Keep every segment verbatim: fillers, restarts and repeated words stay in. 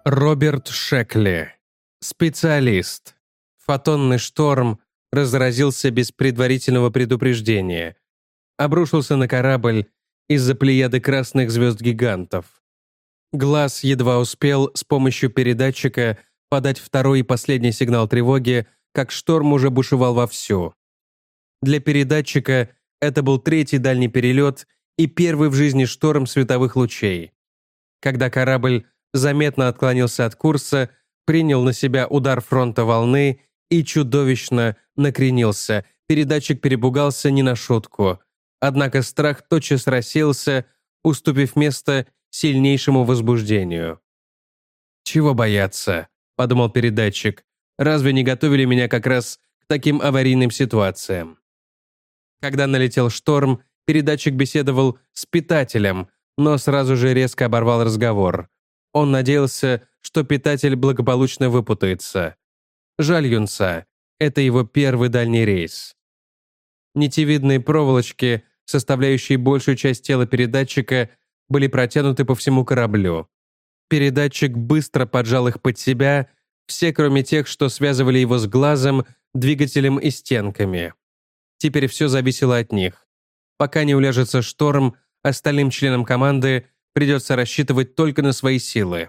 Роберт Шекли. Специалист. Фотонный шторм разразился без предварительного предупреждения. Обрушился на корабль из-за плеяды красных звезд-гигантов. Глаз едва успел с помощью передатчика подать второй и последний сигнал тревоги, как шторм уже бушевал вовсю. Для передатчика это был третий дальний перелет и первый в жизни шторм световых лучей. Когда корабль заметно отклонился от курса, принял на себя удар фронта волны и чудовищно накренился. Передатчик перепугался не на шутку. Однако страх тотчас рассеялся, уступив место сильнейшему возбуждению. «Чего бояться?» – подумал передатчик. «Разве не готовили меня как раз к таким аварийным ситуациям?» Когда налетел шторм, передатчик беседовал с питателем, но сразу же резко оборвал разговор. Он надеялся, что питатель благополучно выпутается. Жаль юнца, это его первый дальний рейс. Нитевидные проволочки, составляющие большую часть тела передатчика, были протянуты по всему кораблю. Передатчик быстро поджал их под себя, все кроме тех, что связывали его с глазом, двигателем и стенками. Теперь все зависело от них. Пока не уляжется шторм, остальным членам команды придется рассчитывать только на свои силы.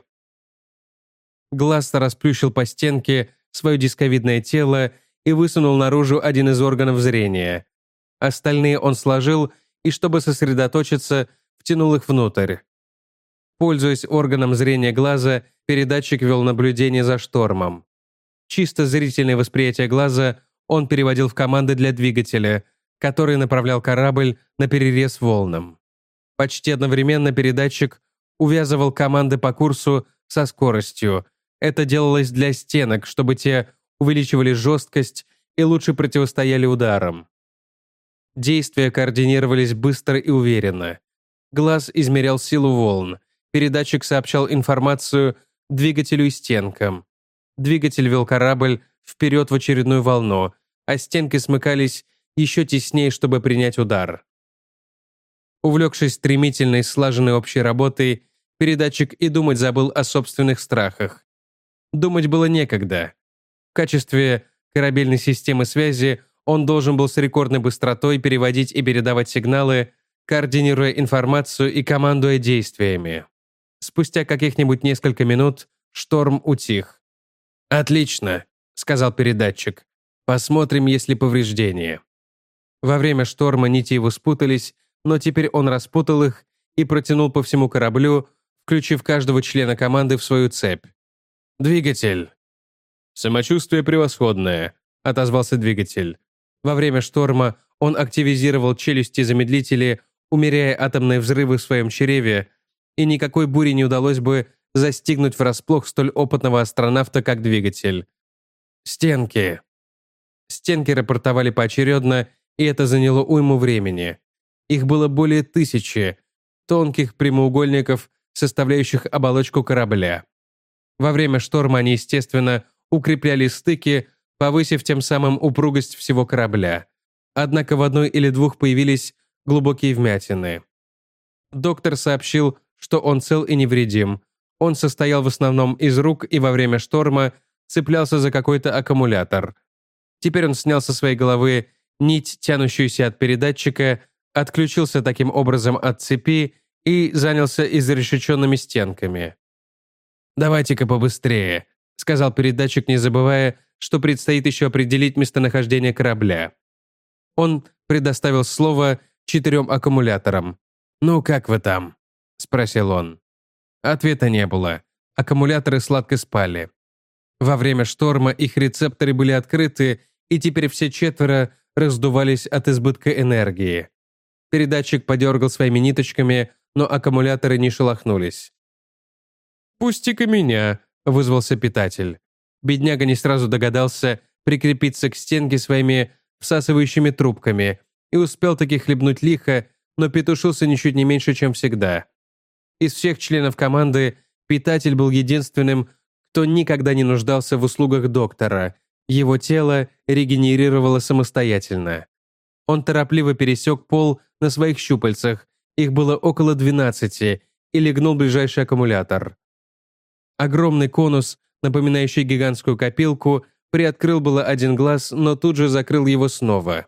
Глаз расплющил по стенке свое дисковидное тело и высунул наружу один из органов зрения. Остальные он сложил и, чтобы сосредоточиться, втянул их внутрь. Пользуясь органом зрения глаза, передатчик вел наблюдение за штормом. Чисто зрительное восприятие глаза он переводил в команды для двигателя, который направлял корабль на перерез волнам. Почти одновременно передатчик увязывал команды по курсу со скоростью. Это делалось для стенок, чтобы те увеличивали жесткость и лучше противостояли ударам. Действия координировались быстро и уверенно. Глаз измерял силу волн. Передатчик сообщал информацию двигателю и стенкам. Двигатель вел корабль вперед в очередную волну, а стенки смыкались еще теснее, чтобы принять удар. Увлекшись стремительной, слаженной общей работой, передатчик и думать забыл о собственных страхах. Думать было некогда. В качестве корабельной системы связи он должен был с рекордной быстротой переводить и передавать сигналы, координируя информацию и командуя действиями. Спустя каких-нибудь несколько минут шторм утих. «Отлично», — сказал передатчик. «Посмотрим, есть ли повреждения». Во время шторма нити его спутались, но теперь он распутал их и протянул по всему кораблю, включив каждого члена команды в свою цепь. «Двигатель». «Самочувствие превосходное», — отозвался двигатель. Во время шторма он активизировал челюсти-замедлители, умеряя атомные взрывы в своем чреве, и никакой буре не удалось бы застигнуть врасплох столь опытного астронавта, как двигатель. «Стенки». Стенки рапортовали поочередно, и это заняло уйму времени. Их было более тысячи, тонких прямоугольников, составляющих оболочку корабля. Во время шторма они, естественно, укрепляли стыки, повысив тем самым упругость всего корабля. Однако в одной или двух появились глубокие вмятины. Доктор сообщил, что он цел и невредим. Он состоял в основном из рук и во время шторма цеплялся за какой-то аккумулятор. Теперь он снял со своей головы нить, тянущуюся от передатчика, отключился таким образом от цепи и занялся изрешеченными стенками. «Давайте-ка побыстрее», — сказал передатчик, не забывая, что предстоит еще определить местонахождение корабля. Он предоставил слово четырем аккумуляторам. «Ну, как вы там?» — спросил он. Ответа не было. Аккумуляторы сладко спали. Во время шторма их рецепторы были открыты, и теперь все четверо раздувались от избытка энергии. Передатчик подергал своими ниточками, но аккумуляторы не шелохнулись. «Пусти-ка меня», — вызвался питатель. Бедняга не сразу догадался прикрепиться к стенке своими всасывающими трубками и успел таки хлебнуть лихо, но петушился ничуть не меньше, чем всегда. Из всех членов команды питатель был единственным, кто никогда не нуждался в услугах доктора. Его тело регенерировало самостоятельно. Он торопливо пересек пол на своих щупальцах, их было около двенадцати, и легнул ближайший аккумулятор. Огромный конус, напоминающий гигантскую копилку, приоткрыл было один глаз, но тут же закрыл его снова.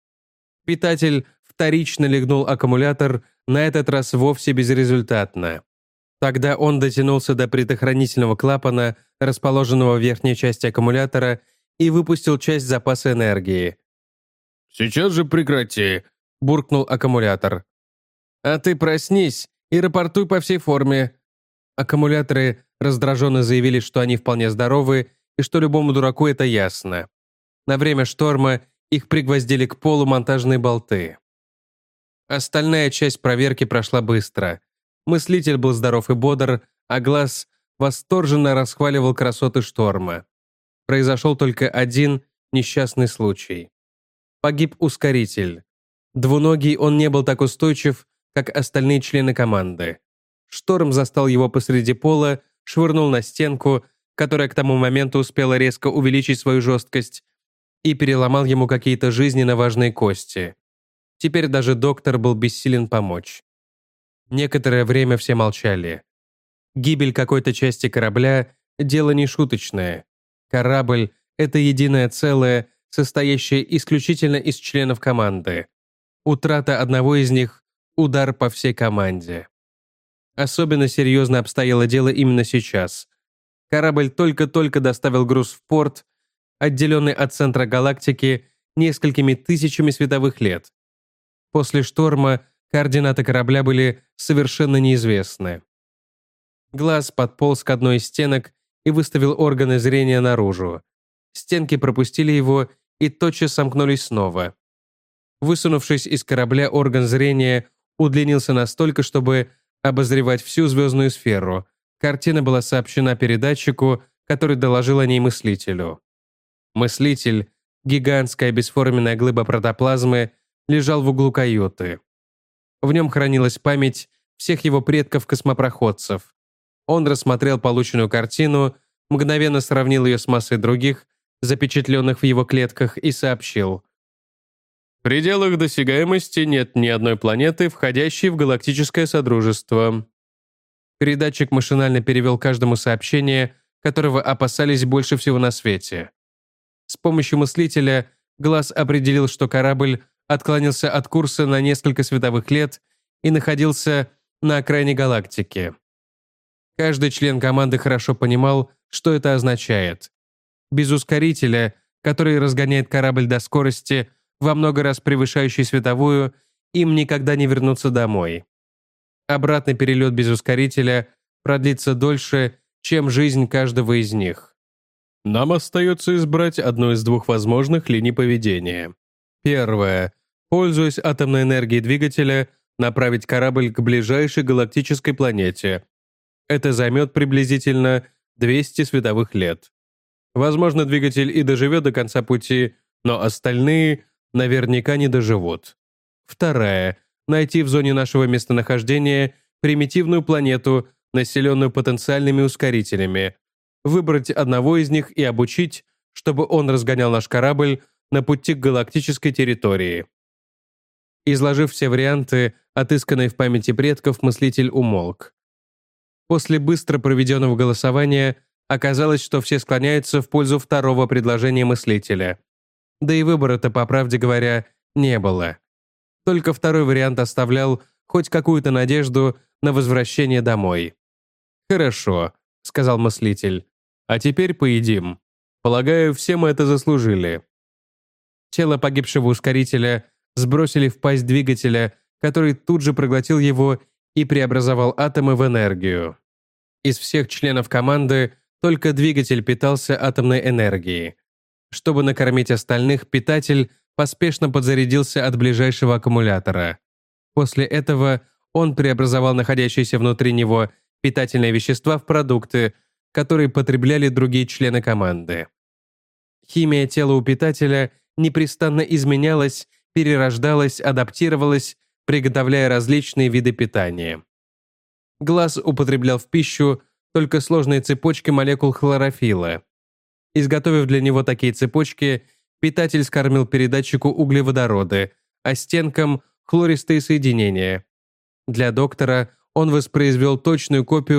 Питатель вторично легнул аккумулятор, на этот раз вовсе безрезультатно. Тогда он дотянулся до предохранительного клапана, расположенного в верхней части аккумулятора, и выпустил часть запаса энергии. «Сейчас же прекрати», — буркнул аккумулятор. «А ты проснись и рапортуй по всей форме». Аккумуляторы раздраженно заявили, что они вполне здоровы и что любому дураку это ясно. На время шторма их пригвоздили к полу монтажные болты. Остальная часть проверки прошла быстро. Мыслитель был здоров и бодр, а глаз восторженно расхваливал красоты шторма. Произошел только один несчастный случай. Погиб ускоритель. Двуногий он не был так устойчив, как остальные члены команды. Шторм застал его посреди пола, швырнул на стенку, которая к тому моменту успела резко увеличить свою жесткость, и переломал ему какие-то жизненно важные кости. Теперь даже доктор был бессилен помочь. Некоторое время все молчали. Гибель какой-то части корабля – дело не шуточное. Корабль – это единое целое, состоящее исключительно из членов команды. Утрата одного из них – удар по всей команде. Особенно серьезно обстояло дело именно сейчас. Корабль только-только доставил груз в порт, отделенный от центра галактики несколькими тысячами световых лет. После шторма координаты корабля были совершенно неизвестны. Глаз подполз к одной из стенок и выставил органы зрения наружу. Стенки пропустили его и тотчас сомкнулись снова. Высунувшись из корабля, орган зрения удлинился настолько, чтобы обозревать всю звездную сферу. Картина была сообщена передатчику, который доложил о ней мыслителю. Мыслитель, гигантская бесформенная глыба протоплазмы, лежал в углу каюты. В нем хранилась память всех его предков-космопроходцев. Он рассмотрел полученную картину, мгновенно сравнил ее с массой других, запечатленных в его клетках, и сообщил: «В пределах досягаемости нет ни одной планеты, входящей в галактическое содружество». Передатчик машинально перевел каждому сообщение, которого опасались больше всего на свете. С помощью мыслителя глаз определил, что корабль отклонился от курса на несколько световых лет и находился на окраине галактики. Каждый член команды хорошо понимал, что это означает. Без ускорителя, который разгоняет корабль до скорости, во много раз превышающей световую, им никогда не вернуться домой. Обратный перелет без ускорителя продлится дольше, чем жизнь каждого из них. Нам остается избрать одну из двух возможных линий поведения. Первое. Пользуясь атомной энергией двигателя, направить корабль к ближайшей галактической планете. Это займет приблизительно двести световых лет. Возможно, двигатель и доживет до конца пути, но остальные наверняка не доживут. Вторая. Найти в зоне нашего местонахождения примитивную планету, населенную потенциальными ускорителями. Выбрать одного из них и обучить, чтобы он разгонял наш корабль на пути к галактической территории. Изложив все варианты, отысканные в памяти предков, мыслитель умолк. После быстро проведенного голосования оказалось, что все склоняются в пользу второго предложения мыслителя. Да и выбора-то, по правде говоря, не было. Только второй вариант оставлял хоть какую-то надежду на возвращение домой. «Хорошо», — сказал мыслитель. «А теперь поедим. Полагаю, все мы это заслужили». Тело погибшего ускорителя сбросили в пасть двигателя, который тут же проглотил его и преобразовал атомы в энергию. Из всех членов команды только двигатель питался атомной энергией. Чтобы накормить остальных, питатель поспешно подзарядился от ближайшего аккумулятора. После этого он преобразовал находящиеся внутри него питательные вещества в продукты, которые потребляли другие члены команды. Химия тела у питателя непрестанно изменялась, перерождалась, адаптировалась, приготовляя различные виды питания. Глаз употреблял в пищу только сложные цепочки молекул хлорофилла. Изготовив для него такие цепочки, питатель скормил передатчику углеводороды, а стенкам – хлористые соединения. Для доктора он воспроизвел точную копию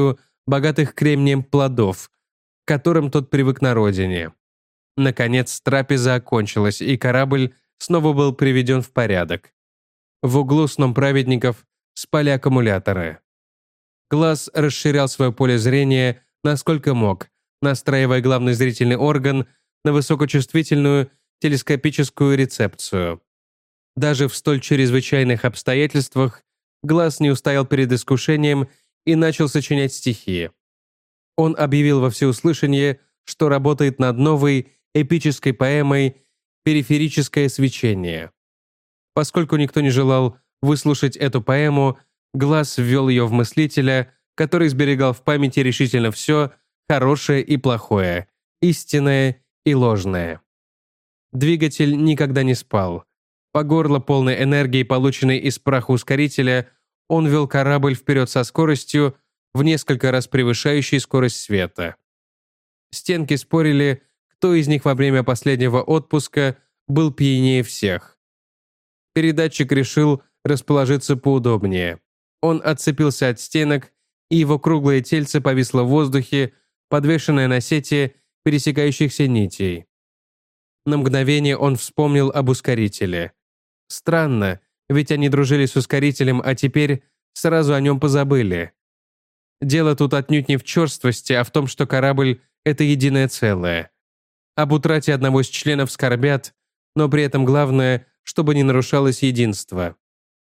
богатых кремнием плодов, к которым тот привык на родине. Наконец, трапеза окончилась, и корабль снова был приведен в порядок. В углу сном праведников спали аккумуляторы. Глаз расширял свое поле зрения насколько мог, настраивая главный зрительный орган на высокочувствительную телескопическую рецепцию. Даже в столь чрезвычайных обстоятельствах глаз не устоял перед искушением и начал сочинять стихи. Он объявил во всеуслышание, что работает над новой эпической поэмой «Периферическое свечение». Поскольку никто не желал выслушать эту поэму, глаз ввел ее в мыслителя, который сберегал в памяти решительно все хорошее и плохое, истинное и ложное. Двигатель никогда не спал. По горло полной энергии, полученной из праха ускорителя, он вел корабль вперед со скоростью, в несколько раз превышающей скорость света. Стенки спорили, кто из них во время последнего отпуска был пьянее всех. Передатчик решил расположиться поудобнее. Он отцепился от стенок, и его круглое тельце повисло в воздухе, подвешенное на сети пересекающихся нитей. На мгновение он вспомнил об ускорителе. Странно, ведь они дружили с ускорителем, а теперь сразу о нем позабыли. Дело тут отнюдь не в черствости, а в том, что корабль — это единое целое. Об утрате одного из членов скорбят, но при этом главное, чтобы не нарушалось единство.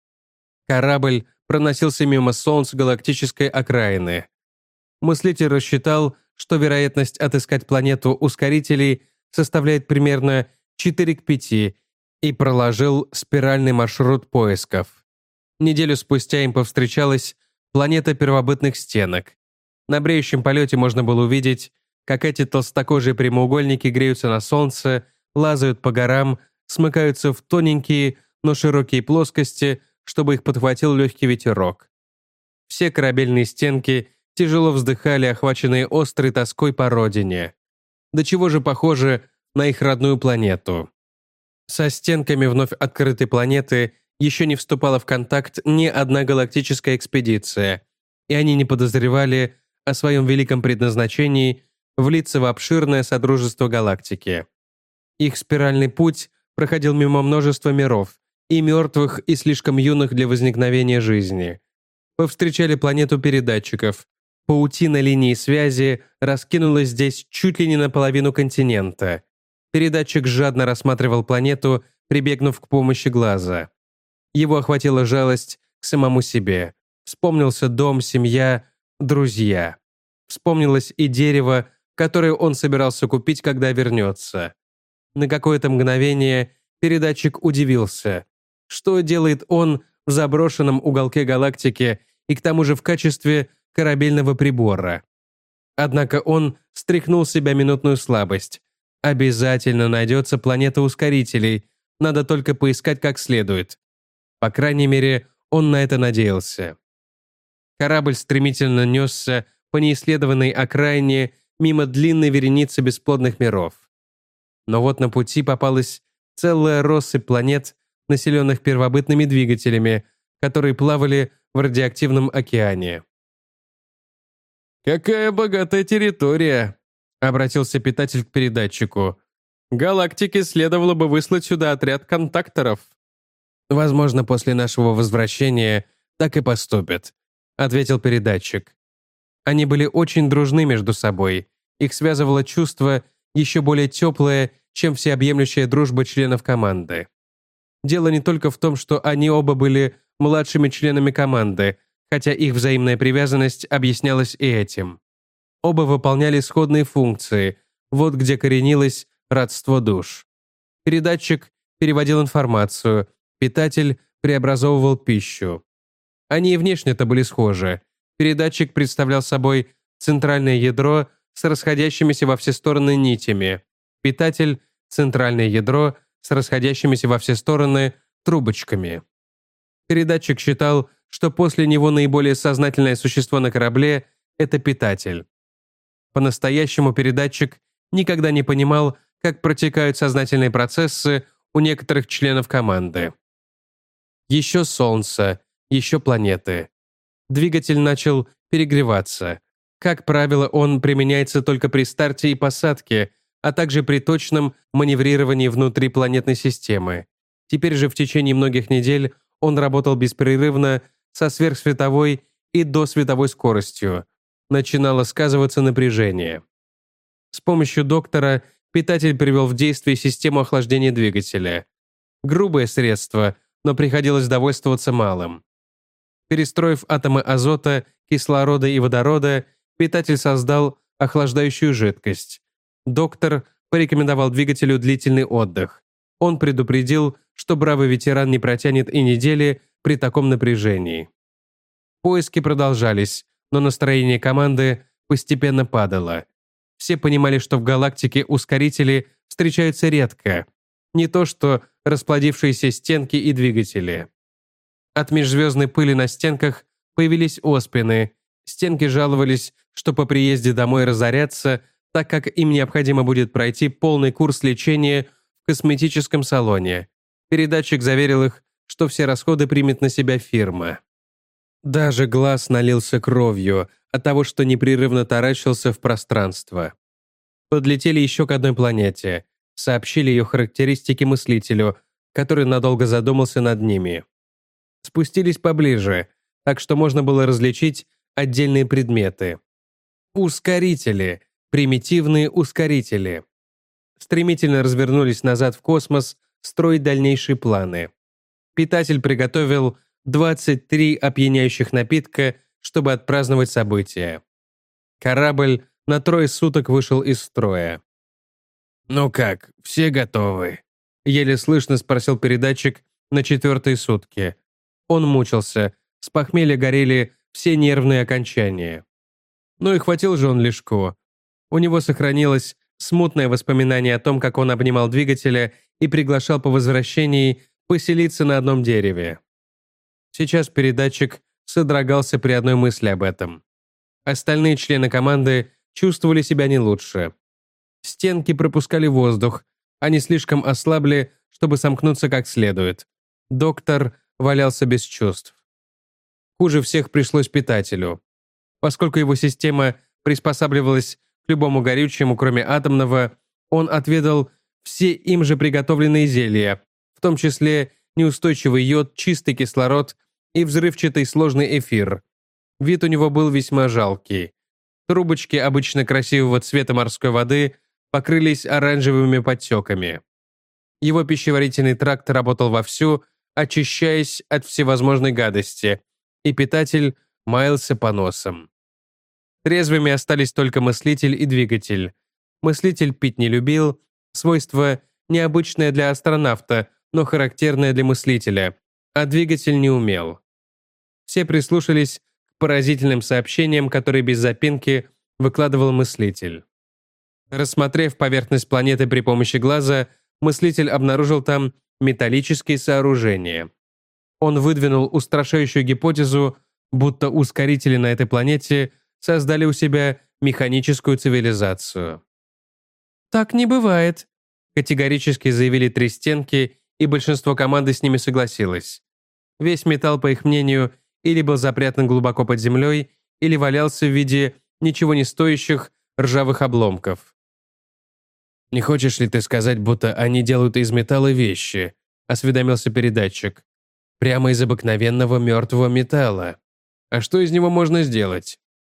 Корабль проносился мимо Солнц галактической окраины. Мыслитель рассчитал, что вероятность отыскать планету ускорителей составляет примерно четыре к пяти, и проложил спиральный маршрут поисков. Неделю спустя им повстречалась планета первобытных стенок. На бреющем полете можно было увидеть, как эти толстокожие прямоугольники греются на солнце, лазают по горам, смыкаются в тоненькие, но широкие плоскости, чтобы их подхватил легкий ветерок. Все корабельные стенки тяжело вздыхали, охваченные острой тоской по родине. До чего же похоже на их родную планету. Со стенками вновь открытой планеты еще не вступала в контакт ни одна галактическая экспедиция, и они не подозревали о своем великом предназначении влиться в обширное содружество галактики. Их спиральный путь проходил мимо множества миров, и мертвых, и слишком юных для возникновения жизни. Повстречали планету передатчиков. Паутина линии связи раскинулась здесь чуть ли не наполовину континента. Передатчик жадно рассматривал планету, прибегнув к помощи глаза. Его охватила жалость к самому себе. Вспомнился дом, семья, друзья. Вспомнилось и дерево, которое он собирался купить, когда вернется. На какое-то мгновение передатчик удивился. Что делает он в заброшенном уголке галактики и к тому же в качестве корабельного прибора? Однако он стряхнул с себя минутную слабость. Обязательно найдется планета ускорителей, надо только поискать как следует. По крайней мере, он на это надеялся. Корабль стремительно несся по неисследованной окраине мимо длинной вереницы бесплодных миров. Но вот на пути попалась целая россыпь планет, населенных первобытными двигателями, которые плавали в радиоактивном океане. «Какая богатая территория!» — обратился питатель к передатчику. «Галактике следовало бы выслать сюда отряд контакторов». «Возможно, после нашего возвращения так и поступят», — ответил передатчик. Они были очень дружны между собой. Их связывало чувство еще более теплое, чем всеобъемлющая дружба членов команды. Дело не только в том, что они оба были младшими членами команды, хотя их взаимная привязанность объяснялась и этим. Оба выполняли сходные функции, вот где коренилось родство душ. Передатчик переводил информацию, питатель преобразовывал пищу. Они и внешне-то были схожи. Передатчик представлял собой центральное ядро с расходящимися во все стороны нитями. Питатель — центральное ядро с расходящимися во все стороны трубочками. Передатчик считал, что после него наиболее сознательное существо на корабле — это питатель. По-настоящему передатчик никогда не понимал, как протекают сознательные процессы у некоторых членов команды. Еще Солнце, еще планеты. Двигатель начал перегреваться. Как правило, он применяется только при старте и посадке, а также при точном маневрировании внутри планетной системы. Теперь же в течение многих недель он работал беспрерывно со сверхсветовой и досветовой скоростью. Начинало сказываться напряжение. С помощью доктора питатель привел в действие систему охлаждения двигателя. Грубое средство, но приходилось довольствоваться малым. Перестроив атомы азота, кислорода и водорода, питатель создал охлаждающую жидкость. Доктор порекомендовал двигателю длительный отдых. Он предупредил, что бравый ветеран не протянет и недели при таком напряжении. Поиски продолжались, но настроение команды постепенно падало. Все понимали, что в галактике ускорители встречаются редко. Не то что расплодившиеся стенки и двигатели. От межзвездной пыли на стенках появились оспины. Стенки жаловались, что по приезде домой разорятся, так как им необходимо будет пройти полный курс лечения в косметическом салоне. Передатчик заверил их, что все расходы примет на себя фирма. Даже глаз налился кровью от того, что непрерывно таращился в пространство. Подлетели еще к одной планете, сообщили ее характеристики мыслителю, который надолго задумался над ними. Спустились поближе, так что можно было различить отдельные предметы. Ускорители, примитивные ускорители. Стремительно развернулись назад в космос строить дальнейшие планы. Питатель приготовил двадцать три опьяняющих напитка, чтобы отпраздновать событие. Корабль на трое суток вышел из строя. «Ну как, все готовы?» — еле слышно спросил передатчик на четвертые сутки. Он мучился, с похмелья горели все нервные окончания. Ну и хватил же он лишку. У него сохранилось смутное воспоминание о том, как он обнимал двигателя и приглашал по возвращении поселиться на одном дереве. Сейчас передатчик содрогался при одной мысли об этом. Остальные члены команды чувствовали себя не лучше. Стенки пропускали воздух, они слишком ослабли, чтобы сомкнуться как следует. Доктор валялся без чувств. Хуже всех пришлось питателю. Поскольку его система приспосабливалась к любому горючему, кроме атомного, он отведал все им же приготовленные зелья, в том числе неустойчивый йод, чистый кислород и взрывчатый сложный эфир. Вид у него был весьма жалкий. Трубочки обычно красивого цвета морской воды покрылись оранжевыми подтеками. Его пищеварительный тракт работал вовсю, очищаясь от всевозможной гадости, и питатель маялся по носам. Трезвыми остались только мыслитель и двигатель. Мыслитель пить не любил, свойство необычное для астронавта, но характерное для мыслителя, а двигатель не умел. Все прислушались к поразительным сообщениям, которые без запинки выкладывал мыслитель. Рассмотрев поверхность планеты при помощи глаза, мыслитель обнаружил там металлические сооружения. Он выдвинул устрашающую гипотезу, будто ускорители на этой планете создали у себя механическую цивилизацию. «Так не бывает», — категорически заявили три стенки, и большинство команды с ними согласилось. Весь металл, по их мнению, или был запрятан глубоко под землей, или валялся в виде ничего не стоящих ржавых обломков. «Не хочешь ли ты сказать, будто они делают из металла вещи?» — осведомился передатчик. «Прямо из обыкновенного мертвого металла. А что из него можно сделать?»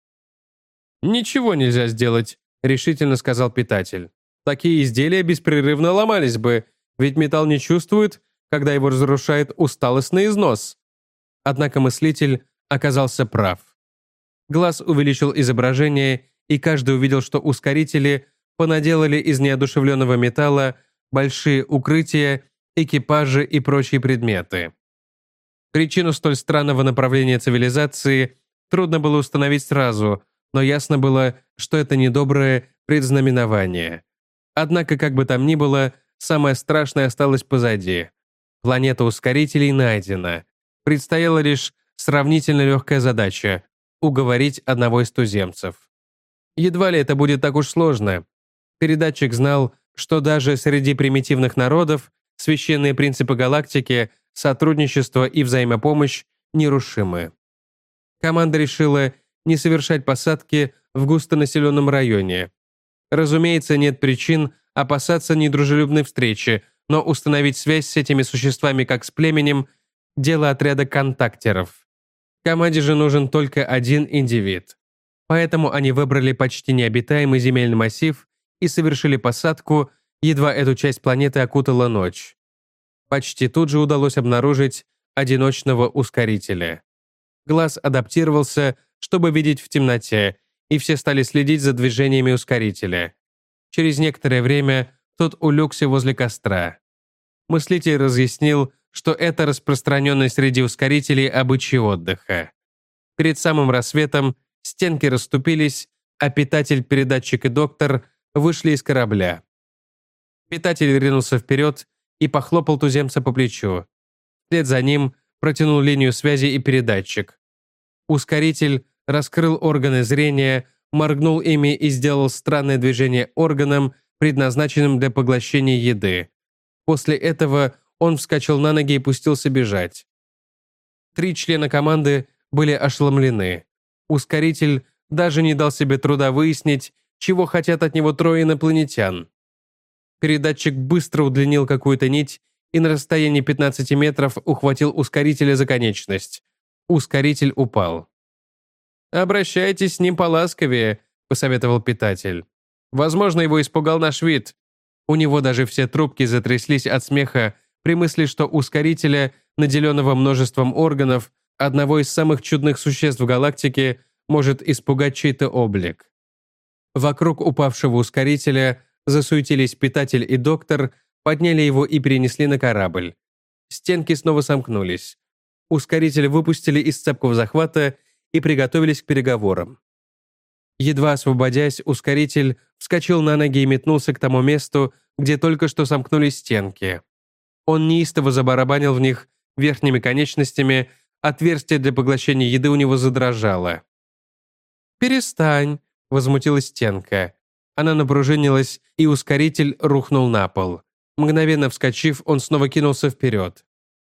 «Ничего нельзя сделать», — решительно сказал питатель. «Такие изделия беспрерывно ломались бы, ведь металл не чувствует, когда его разрушает усталостный износ». Однако мыслитель оказался прав. Глаз увеличил изображение, и каждый увидел, что ускорители понаделали из неодушевленного металла большие укрытия, экипажи и прочие предметы. Причину столь странного направления цивилизации трудно было установить сразу, но ясно было, что это недоброе предзнаменование. Однако, как бы там ни было, самое страшное осталось позади. Планета ускорителей найдена. Предстояла лишь сравнительно легкая задача – уговорить одного из туземцев. Едва ли это будет так уж сложно. Передатчик знал, что даже среди примитивных народов священные принципы галактики, сотрудничество и взаимопомощь нерушимы. Команда решила не совершать посадки в густонаселенном районе. Разумеется, нет причин опасаться недружелюбной встречи, но установить связь с этими существами как с племенем – дело отряда контактеров. Команде же нужен только один индивид. Поэтому они выбрали почти необитаемый земельный массив и совершили посадку, едва эту часть планеты окутала ночь. Почти тут же удалось обнаружить одиночного ускорителя. Глаз адаптировался, чтобы видеть в темноте, и все стали следить за движениями ускорителя. Через некоторое время тот улегся возле костра. Мыслитель разъяснил, что это распространенный среди ускорителей обычай отдыха. Перед самым рассветом стенки расступились, а питатель, передатчик и доктор вышли из корабля. Питатель ринулся вперед и похлопал туземца по плечу. Вслед за ним протянул линию связи и передатчик. Ускоритель раскрыл органы зрения, моргнул ими и сделал странное движение органом, предназначенным для поглощения еды. После этого он вскочил на ноги и пустился бежать. Три члена команды были ошеломлены. Ускоритель даже не дал себе труда выяснить, чего хотят от него трое инопланетян. Передатчик быстро удлинил какую-то нить и на расстоянии пятнадцати метров ухватил ускорителя за конечность. Ускоритель упал. «Обращайтесь с ним поласковее», — посоветовал питатель. «Возможно, его испугал наш вид». У него даже все трубки затряслись от смеха при мысли, что ускорителя, наделенного множеством органов, одного из самых чудных существ в галактике, может испугать чей-то облик. Вокруг упавшего ускорителя засуетились питатель и доктор, подняли его и перенесли на корабль. Стенки снова сомкнулись. Ускоритель выпустили из цепкого захвата и приготовились к переговорам. Едва освободясь, ускоритель вскочил на ноги и метнулся к тому месту, где только что сомкнулись стенки. Он неистово забарабанил в них верхними конечностями, отверстие для поглощения еды у него задрожало. «Перестань», — возмутилась стенка. Она напружинилась, и ускоритель рухнул на пол. Мгновенно вскочив, он снова кинулся вперед.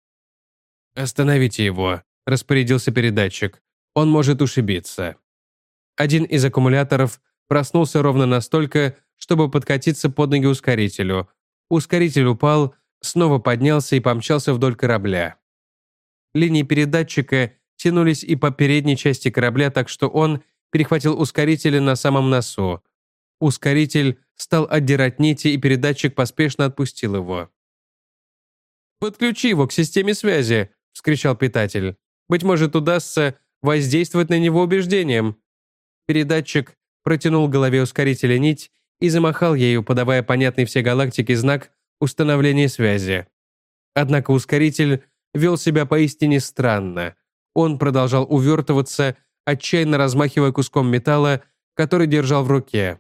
«Остановите его», — распорядился передатчик. «Он может ушибиться». Один из аккумуляторов проснулся ровно настолько, чтобы подкатиться под ноги ускорителю. Ускоритель упал, снова поднялся и помчался вдоль корабля. Линии передатчика тянулись и по передней части корабля, так что он перехватил ускорителя на самом носу. Ускоритель стал отдирать нити, и передатчик поспешно отпустил его. «Подключи его к системе связи», — вскричал питатель. «Быть может, удастся воздействовать на него убеждением». Передатчик протянул к голове ускорителя нить и замахал ею, подавая понятный всей галактике знак установления связи. Однако ускоритель вел себя поистине странно. Он продолжал увертываться, отчаянно размахивая куском металла, который держал в руке.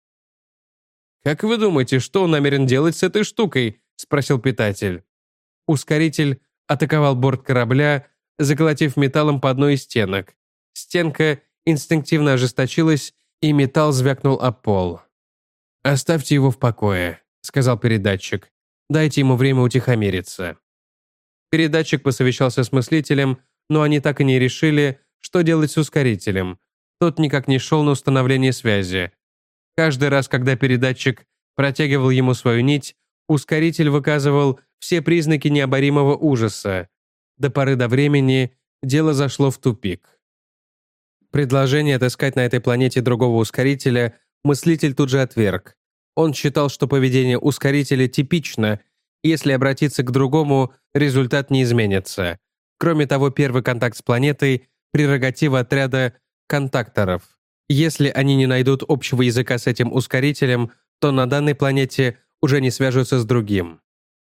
«Как вы думаете, что он намерен делать с этой штукой?» — спросил питатель. Ускоритель атаковал борт корабля, заколотив металлом по одной из стенок. Стенка инстинктивно ожесточилась, и металл звякнул об пол. «Оставьте его в покое», — сказал передатчик. «Дайте ему время утихомириться». Передатчик посовещался с мыслителем, но они так и не решили, что делать с ускорителем. Тот никак не шел на установление связи. Каждый раз, когда передатчик протягивал ему свою нить, ускоритель выказывал все признаки необоримого ужаса. До поры до времени дело зашло в тупик. Предложение отыскать на этой планете другого ускорителя мыслитель тут же отверг. Он считал, что поведение ускорителя типично, и если обратиться к другому, результат не изменится. Кроме того, первый контакт с планетой – прерогатива отряда контакторов. Если они не найдут общего языка с этим ускорителем, то на данной планете уже не свяжутся с другим.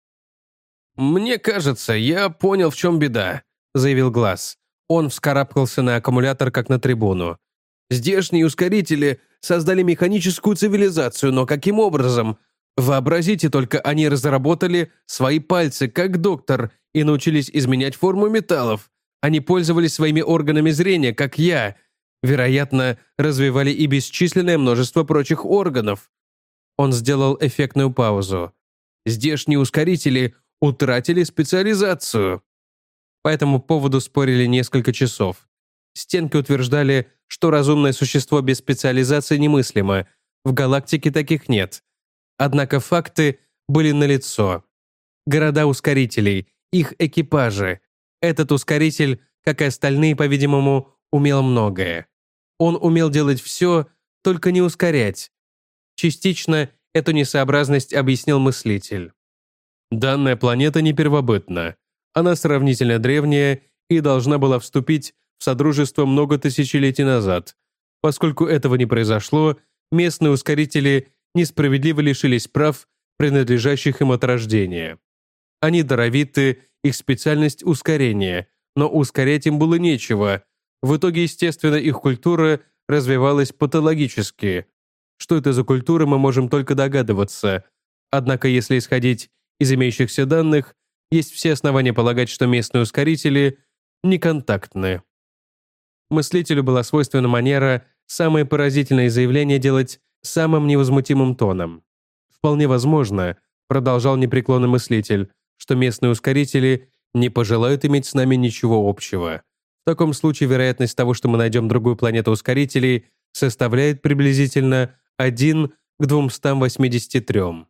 «Мне кажется, я понял, в чем беда», — заявил Глаз. Он вскарабкался на аккумулятор, как на трибуну. «Здешние ускорители создали механическую цивилизацию, но каким образом? Вообразите только, они разработали свои пальцы, как доктор, и научились изменять форму металлов. Они пользовались своими органами зрения, как я. Вероятно, развивали и бесчисленное множество прочих органов». Он сделал эффектную паузу. «Здешние ускорители утратили специализацию». По этому поводу спорили несколько часов. Стенки утверждали, что разумное существо без специализации немыслимо, в галактике таких нет. Однако факты были налицо. Города ускорителей, их экипажи. Этот ускоритель, как и остальные, по-видимому, умел многое. Он умел делать все, только не ускорять. Частично эту несообразность объяснил мыслитель. Данная планета не первобытна. Она сравнительно древняя и должна была вступить в Содружество много тысячелетий назад. Поскольку этого не произошло, местные ускорители несправедливо лишились прав, принадлежащих им от рождения. Они даровиты, их специальность – ускорение, но ускорять им было нечего. В итоге, естественно, их культура развивалась патологически. Что это за культура, мы можем только догадываться. Однако, если исходить из имеющихся данных, есть все основания полагать, что местные ускорители неконтактны. Мыслителю была свойственна манера самые поразительные заявления делать самым невозмутимым тоном. Вполне возможно, продолжал непреклонный мыслитель, что местные ускорители не пожелают иметь с нами ничего общего. В таком случае вероятность того, что мы найдем другую планету ускорителей, составляет приблизительно один к двумстам восьмидесяти трём.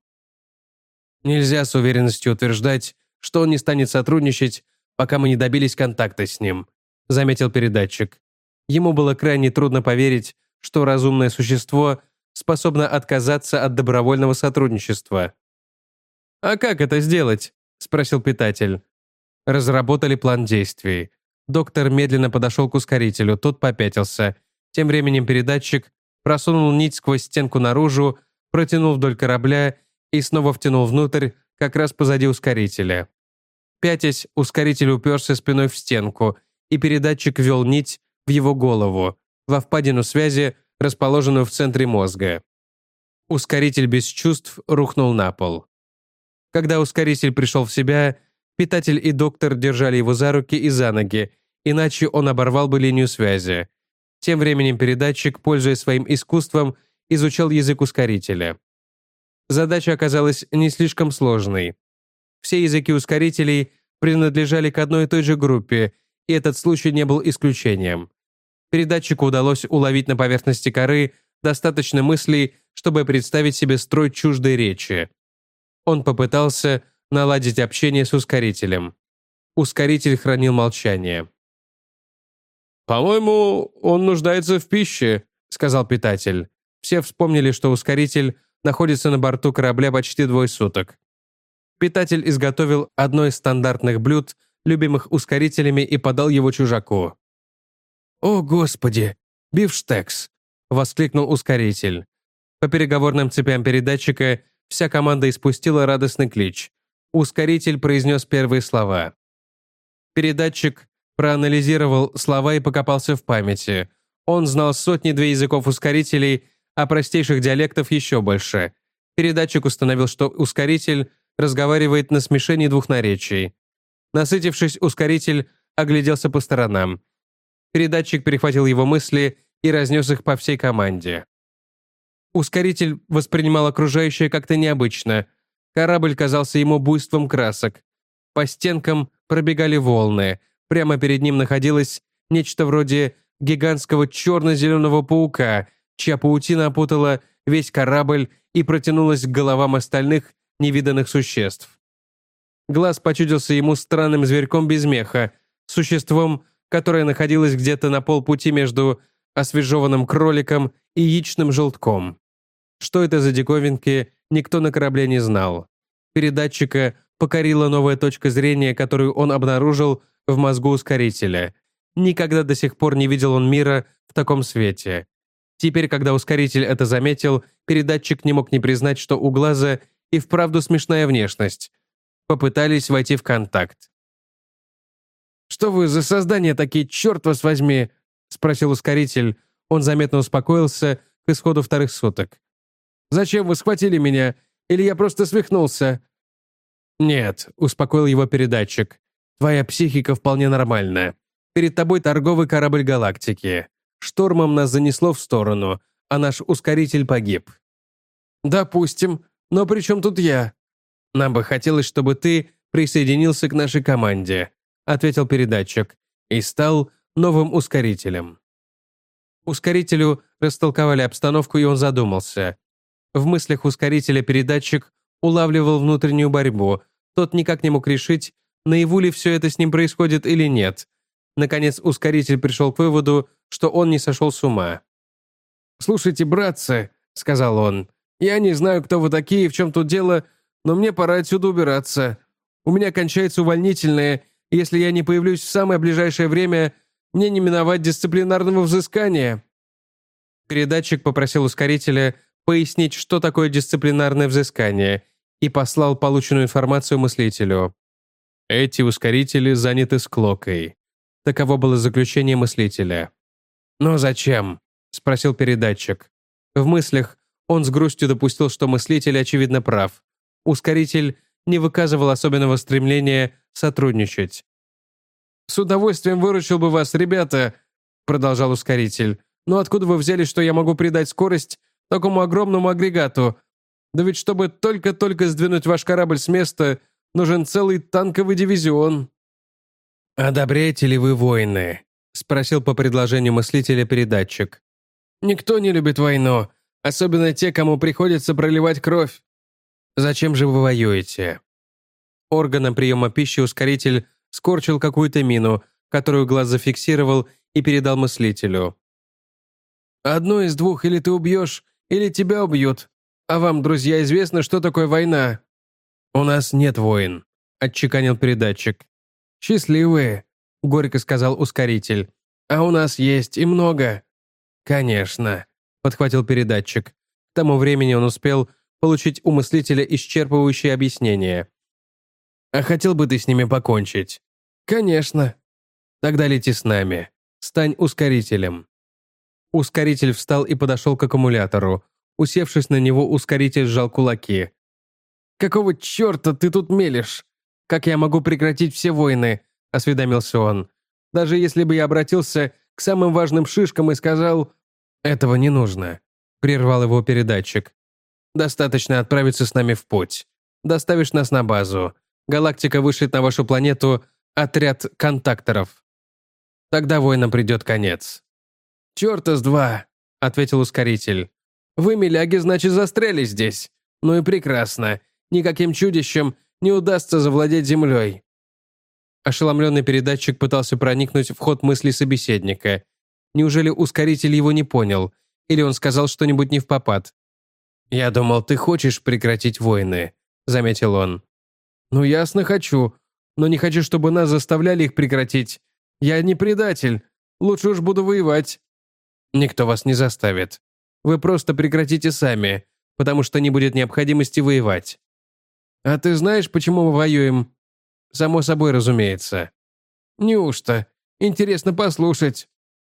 Нельзя с уверенностью утверждать, что он не станет сотрудничать, пока мы не добились контакта с ним, заметил передатчик. Ему было крайне трудно поверить, что разумное существо способно отказаться от добровольного сотрудничества. «А как это сделать?» – спросил питатель. Разработали план действий. Доктор медленно подошел к ускорителю, тот попятился. Тем временем передатчик просунул нить сквозь стенку наружу, протянул вдоль корабля и снова втянул внутрь, как раз позади ускорителя. Пятясь, ускоритель уперся спиной в стенку, и передатчик ввел нить в его голову, во впадину связи, расположенную в центре мозга. Ускоритель без чувств рухнул на пол. Когда ускоритель пришел в себя, питатель и доктор держали его за руки и за ноги, иначе он оборвал бы линию связи. Тем временем передатчик, пользуясь своим искусством, изучал язык ускорителя. Задача оказалась не слишком сложной. Все языки ускорителей принадлежали к одной и той же группе, и этот случай не был исключением. Передатчику удалось уловить на поверхности коры достаточно мыслей, чтобы представить себе строй чуждой речи. Он попытался наладить общение с ускорителем. Ускоритель хранил молчание. «По-моему, он нуждается в пище», — сказал питатель. Все вспомнили, что ускоритель находится на борту корабля почти двое суток. Питатель изготовил одно из стандартных блюд, любимых ускорителями, и подал его чужаку. «О, Господи! Бифштекс!» — воскликнул ускоритель. По переговорным цепям передатчика вся команда испустила радостный клич. Ускоритель произнес первые слова. Передатчик проанализировал слова и покопался в памяти. Он знал сотни-две языков ускорителей, а простейших диалектов еще больше. Передатчик установил, что ускоритель разговаривает на смешении двух наречий. Насытившись, ускоритель огляделся по сторонам. Передатчик перехватил его мысли и разнес их по всей команде. Ускоритель воспринимал окружающее как-то необычно. Корабль казался ему буйством красок. По стенкам пробегали волны. Прямо перед ним находилось нечто вроде гигантского черно-зеленого паука, чья паутина опутала весь корабль и протянулась к головам остальных невиданных существ. Глаз почудился ему странным зверьком без меха, существом, которое находилось где-то на полпути между освежеванным кроликом и яичным желтком. Что это за диковинки, никто на корабле не знал. Передатчика покорила новая точка зрения, которую он обнаружил в мозгу ускорителя. Никогда до сих пор не видел он мира в таком свете. Теперь, когда ускоритель это заметил, передатчик не мог не признать, что у глаза и вправду смешная внешность. Попытались войти в контакт. «Что вы за создания такие, черт вас возьми?» — спросил ускоритель. Он заметно успокоился к исходу вторых суток. «Зачем вы схватили меня? Или я просто свихнулся?» «Нет», — успокоил его передатчик. «Твоя психика вполне нормальная. Перед тобой торговый корабль галактики. Штормом нас занесло в сторону, а наш ускоритель погиб». «Допустим. Но при чем тут я?» «Нам бы хотелось, чтобы ты присоединился к нашей команде», — ответил передатчик, «и стал новым ускорителем. Ускорителю растолковали обстановку, и он задумался. В мыслях ускорителя передатчик улавливал внутреннюю борьбу. Тот никак не мог решить, наяву ли все это с ним происходит или нет. Наконец, ускоритель пришел к выводу, что он не сошел с ума. «Слушайте, братцы», — сказал он, — «я не знаю, кто вы такие и в чем тут дело, но мне пора отсюда убираться. У меня кончается увольнительное, и если я не появлюсь в самое ближайшее время, мне не миновать дисциплинарного взыскания». Передатчик попросил ускорителя пояснить, что такое дисциплинарное взыскание, и послал полученную информацию мыслителю. Эти ускорители заняты склокой. Таково было заключение мыслителя. «Но зачем?» – спросил передатчик. В мыслях он с грустью допустил, что мыслитель, очевидно, прав. Ускоритель не выказывал особенного стремления сотрудничать. «С удовольствием выручил бы вас, ребята», – продолжал ускоритель. «Но откуда вы взяли, что я могу придать скорость такому огромному агрегату? Да ведь чтобы только-только сдвинуть ваш корабль с места, нужен целый танковый дивизион». «Одобряете ли вы войны?» – спросил по предложению мыслителя передатчик. «Никто не любит войну, особенно те, кому приходится проливать кровь». «Зачем же вы воюете?» Органом приема пищи ускоритель скорчил какую-то мину, которую глаз зафиксировал и передал мыслителю. «Одно из двух, или ты убьешь, или тебя убьют. А вам, друзья, известно, что такое война?» «У нас нет войн», – отчеканил передатчик. «Счастливые», – горько сказал ускоритель. «А у нас есть и много». «Конечно», – подхватил передатчик. К тому времени он успел получить у мыслителя исчерпывающее объяснение. «А хотел бы ты с ними покончить?» «Конечно». «Тогда лети с нами. Стань ускорителем». Ускоритель встал и подошел к аккумулятору. Усевшись на него, ускоритель сжал кулаки. «Какого черта ты тут мелешь? Как я могу прекратить все войны?» – осведомился он. «Даже если бы я обратился к самым важным шишкам и сказал...» «Этого не нужно», – прервал его передатчик. «Достаточно отправиться с нами в путь. Доставишь нас на базу. Галактика вышлет на вашу планету отряд контакторов. Тогда войнам придет конец». «Черта с два», — ответил ускоритель. «Вы, миляги, значит, застряли здесь. Ну и прекрасно. Никаким чудищем не удастся завладеть Землей». Ошеломленный передатчик пытался проникнуть в ход мысли собеседника. Неужели ускоритель его не понял? Или он сказал что-нибудь невпопад? «Я думал, ты хочешь прекратить войны», — заметил он. «Ну, ясно, хочу. Но не хочу, чтобы нас заставляли их прекратить. Я не предатель. Лучше уж буду воевать». «Никто вас не заставит. Вы просто прекратите сами, потому что не будет необходимости воевать». «А ты знаешь, почему мы воюем?» «Само собой, разумеется». «Неужто? Интересно послушать».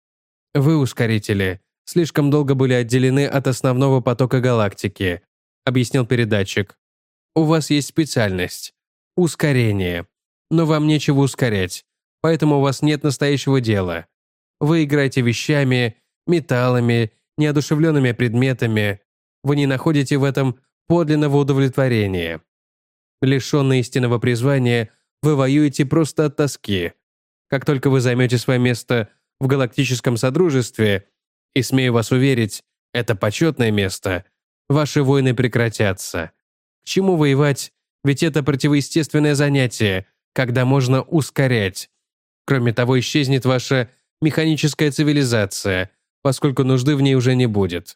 «Вы, ускорители, слишком долго были отделены от основного потока галактики», объяснил передатчик. «У вас есть специальность – ускорение. Но вам нечего ускорять, поэтому у вас нет настоящего дела. Вы играете вещами, металлами, неодушевленными предметами. Вы не находите в этом подлинного удовлетворения. Лишенные истинного призвания, вы воюете просто от тоски. Как только вы займете свое место в галактическом содружестве, и, смею вас уверить, это почетное место, ваши войны прекратятся. К чему воевать, ведь это противоестественное занятие, когда можно ускорять. Кроме того, исчезнет ваша механическая цивилизация, поскольку нужды в ней уже не будет».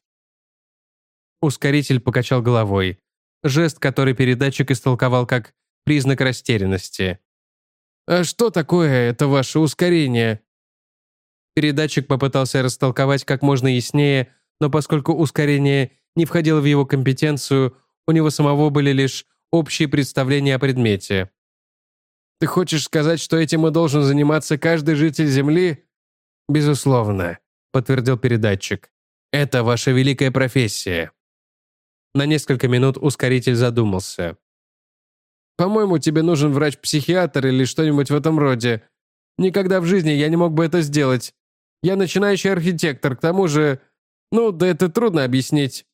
Ускоритель покачал головой. Жест, который передатчик истолковал как признак растерянности. «А что такое это ваше ускорение?» Передатчик попытался растолковать как можно яснее, но поскольку ускорение не входило в его компетенцию, у него самого были лишь общие представления о предмете. «Ты хочешь сказать, что этим и должен заниматься каждый житель Земли?» «Безусловно», — подтвердил передатчик. «Это ваша великая профессия». На несколько минут ускоритель задумался. «По-моему, тебе нужен врач-психиатр или что-нибудь в этом роде. Никогда в жизни я не мог бы это сделать. Я начинающий архитектор, к тому же... Ну, да это трудно объяснить».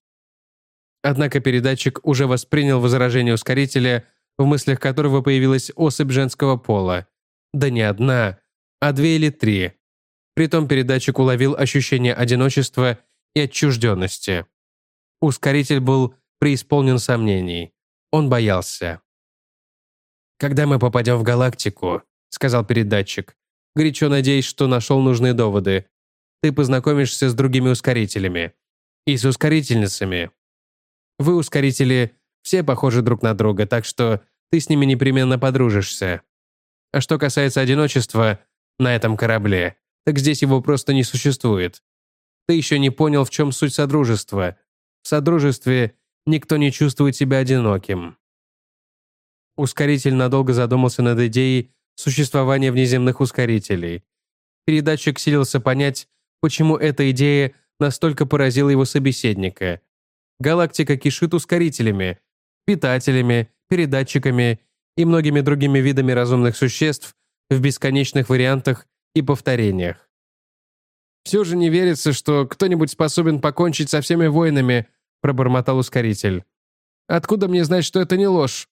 Однако передатчик уже воспринял возражение ускорителя, в мыслях которого появилась особь женского пола. Да не одна, а две или три. Притом передатчик уловил ощущение одиночества и отчужденности. Ускоритель был преисполнен сомнений. Он боялся. «Когда мы попадем в галактику», — сказал передатчик, горячо надеясь, что нашел нужные доводы, «ты познакомишься с другими ускорителями. И с ускорительницами. Вы, ускорители, все похожи друг на друга, так что ты с ними непременно подружишься. А что касается одиночества на этом корабле, так здесь его просто не существует. Ты еще не понял, в чем суть содружества. В содружестве никто не чувствует себя одиноким». Ускоритель надолго задумался над идеей существования внеземных ускорителей. Передатчик силился понять, почему эта идея настолько поразила его собеседника. Галактика кишит ускорителями, питателями, передатчиками и многими другими видами разумных существ в бесконечных вариантах и повторениях. «Все же не верится, что кто-нибудь способен покончить со всеми войнами», пробормотал ускоритель. «Откуда мне знать, что это не ложь?»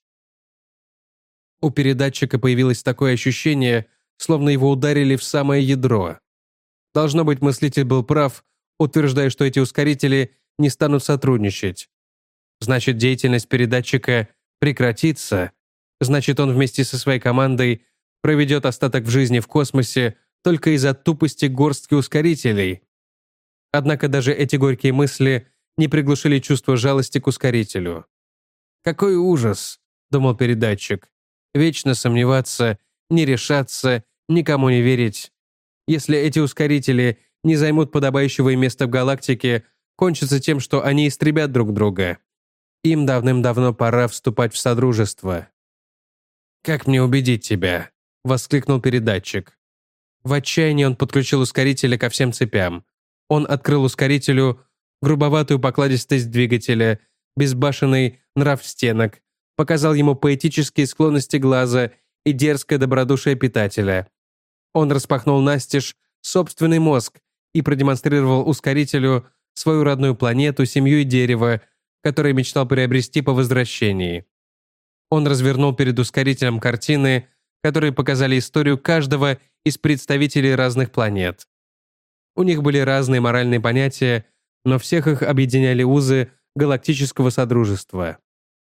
У передатчика появилось такое ощущение, словно его ударили в самое ядро. Должно быть, мыслитель был прав, утверждая, что эти ускорители не станут сотрудничать. Значит, деятельность передатчика прекратится. Значит, он вместе со своей командой проведет остаток в жизни в космосе только из-за тупости горстки ускорителей. Однако даже эти горькие мысли не приглушили чувство жалости к ускорителю. «Какой ужас!» — думал передатчик. «Вечно сомневаться, не решаться, никому не верить. Если эти ускорители не займут подобающего им места в галактике, кончится тем, что они истребят друг друга. Им давным-давно пора вступать в содружество». «Как мне убедить тебя?» — воскликнул передатчик. В отчаянии он подключил ускорителя ко всем цепям. Он открыл ускорителю грубоватую покладистость двигателя, безбашенный нрав стенок, показал ему поэтические склонности глаза и дерзкое добродушие питателя. Он распахнул настежь собственный мозг и продемонстрировал ускорителю свою родную планету, семью и дерево, которое мечтал приобрести по возвращении. Он развернул перед ускорителем картины, которые показали историю каждого из представителей разных планет. У них были разные моральные понятия, но всех их объединяли узы галактического содружества.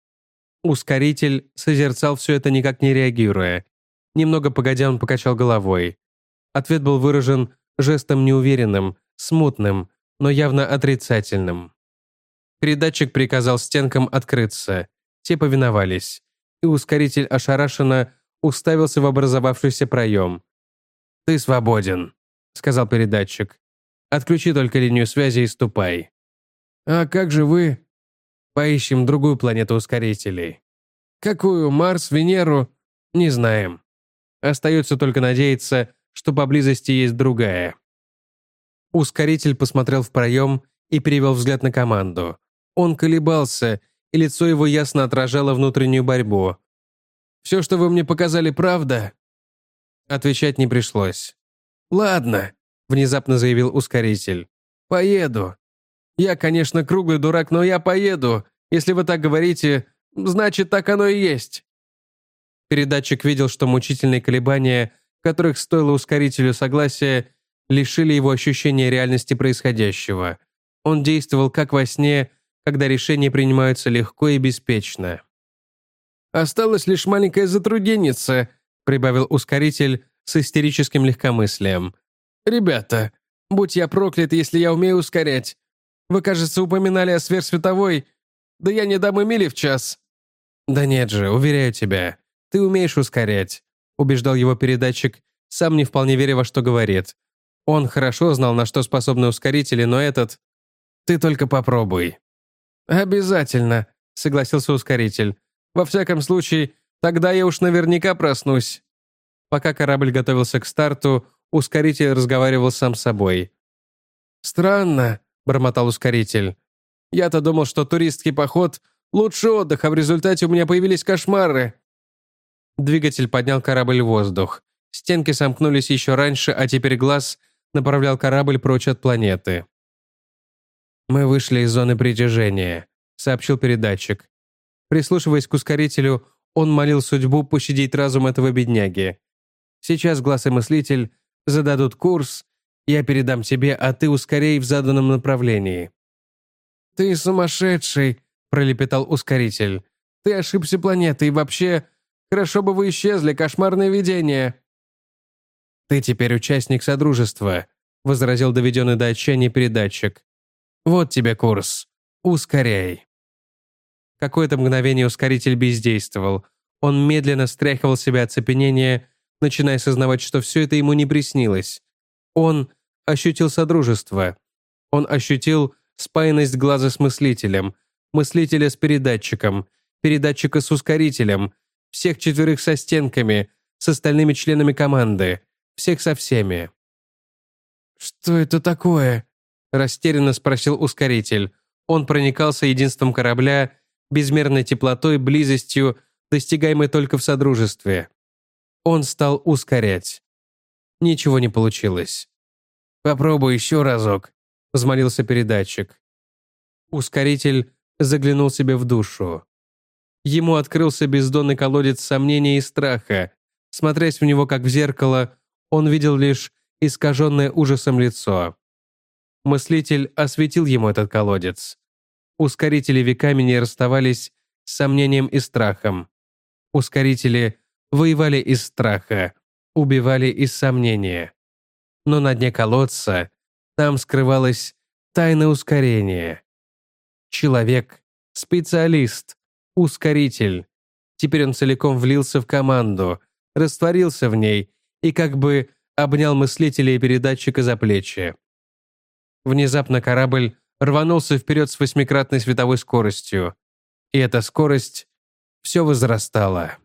Ускоритель созерцал все это, никак не реагируя. Немного погодя, он покачал головой. Ответ был выражен жестом неуверенным, смутным, но явно отрицательным. Передатчик приказал стенкам открыться. Те повиновались, и ускоритель ошарашенно уставился в образовавшийся проем. «Ты свободен», — сказал передатчик. «Отключи только линию связи и ступай». «А как же вы?» «Поищем другую планету ускорителей». «Какую? Марс, Венеру?» «Не знаем. Остается только надеяться, что поблизости есть другая». Ускоритель посмотрел в проем и перевел взгляд на команду. Он колебался, и лицо его ясно отражало внутреннюю борьбу. «Все, что вы мне показали, правда?» Отвечать не пришлось. «Ладно», — внезапно заявил ускоритель. «Поеду. Я, конечно, круглый дурак, но я поеду. Если вы так говорите, значит, так оно и есть». Передатчик видел, что мучительные колебания, которых стоило ускорителю согласия, лишили его ощущения реальности происходящего. Он действовал как во сне, когда решения принимаются легко и беспечно. «Осталось лишь маленькое затрудненница», — прибавил ускоритель с истерическим легкомыслием. «Ребята, будь я проклят, если я умею ускорять. Вы, кажется, упоминали о сверхсветовой. Да я не дам и мили в час». «Да нет же, уверяю тебя, ты умеешь ускорять», — убеждал его передатчик, сам не вполне веря во что говорит. Он хорошо знал, на что способны ускорители, но этот... «Ты только попробуй». «Обязательно», — согласился ускоритель. «Во всяком случае, тогда я уж наверняка проснусь». Пока корабль готовился к старту, ускоритель разговаривал сам с собой. «Странно», — бормотал ускоритель. «Я-то думал, что туристский поход — лучший отдых, а в результате у меня появились кошмары». Двигатель поднял корабль в воздух. Стенки сомкнулись еще раньше, а теперь глаз направлял корабль прочь от планеты. «Мы вышли из зоны притяжения», — сообщил передатчик. Прислушиваясь к ускорителю, он молил судьбу пощадить разум этого бедняги. Сейчас глаз и мыслитель зададут курс, Я передам тебе, а ты ускоряй в заданном направлении». «Ты сумасшедший», — пролепетал ускоритель. «Ты ошибся планетой, и вообще, хорошо бы вы исчезли, кошмарное видение». «Ты теперь участник Содружества», — возразил доведенный до отчаяния передатчик. «Вот тебе курс. Ускоряй». Какое-то мгновение ускоритель бездействовал. Он медленно стряхивал с себя оцепенение, начиная осознавать, что все это ему не приснилось. Он ощутил Содружество. Он ощутил спаянность глаза с мыслителем, мыслителя с передатчиком, передатчика с ускорителем, всех четверых со стенками, с остальными членами команды, всех со всеми. «Что это такое?» – растерянно спросил ускоритель. Он проникался единством корабля, безмерной теплотой, близостью, достигаемой только в Содружестве. Он стал ускорять. Ничего не получилось. «Попробуй еще разок», — взмолился передатчик. Ускоритель заглянул себе в душу. Ему открылся бездонный колодец сомнения и страха. Смотрясь в него, как в зеркало, он видел лишь искаженное ужасом лицо. Мыслитель осветил ему этот колодец. Ускорители веками не расставались с сомнением и страхом. Ускорители воевали из страха, убивали из сомнения. Но на дне колодца там скрывалась тайна ускорения. Человек, специалист, ускоритель. Теперь он целиком влился в команду, растворился в ней и как бы обнял мыслителя и передатчика за плечи. Внезапно корабль рванулся вперед с восьмикратной световой скоростью. И эта скорость все возрастала.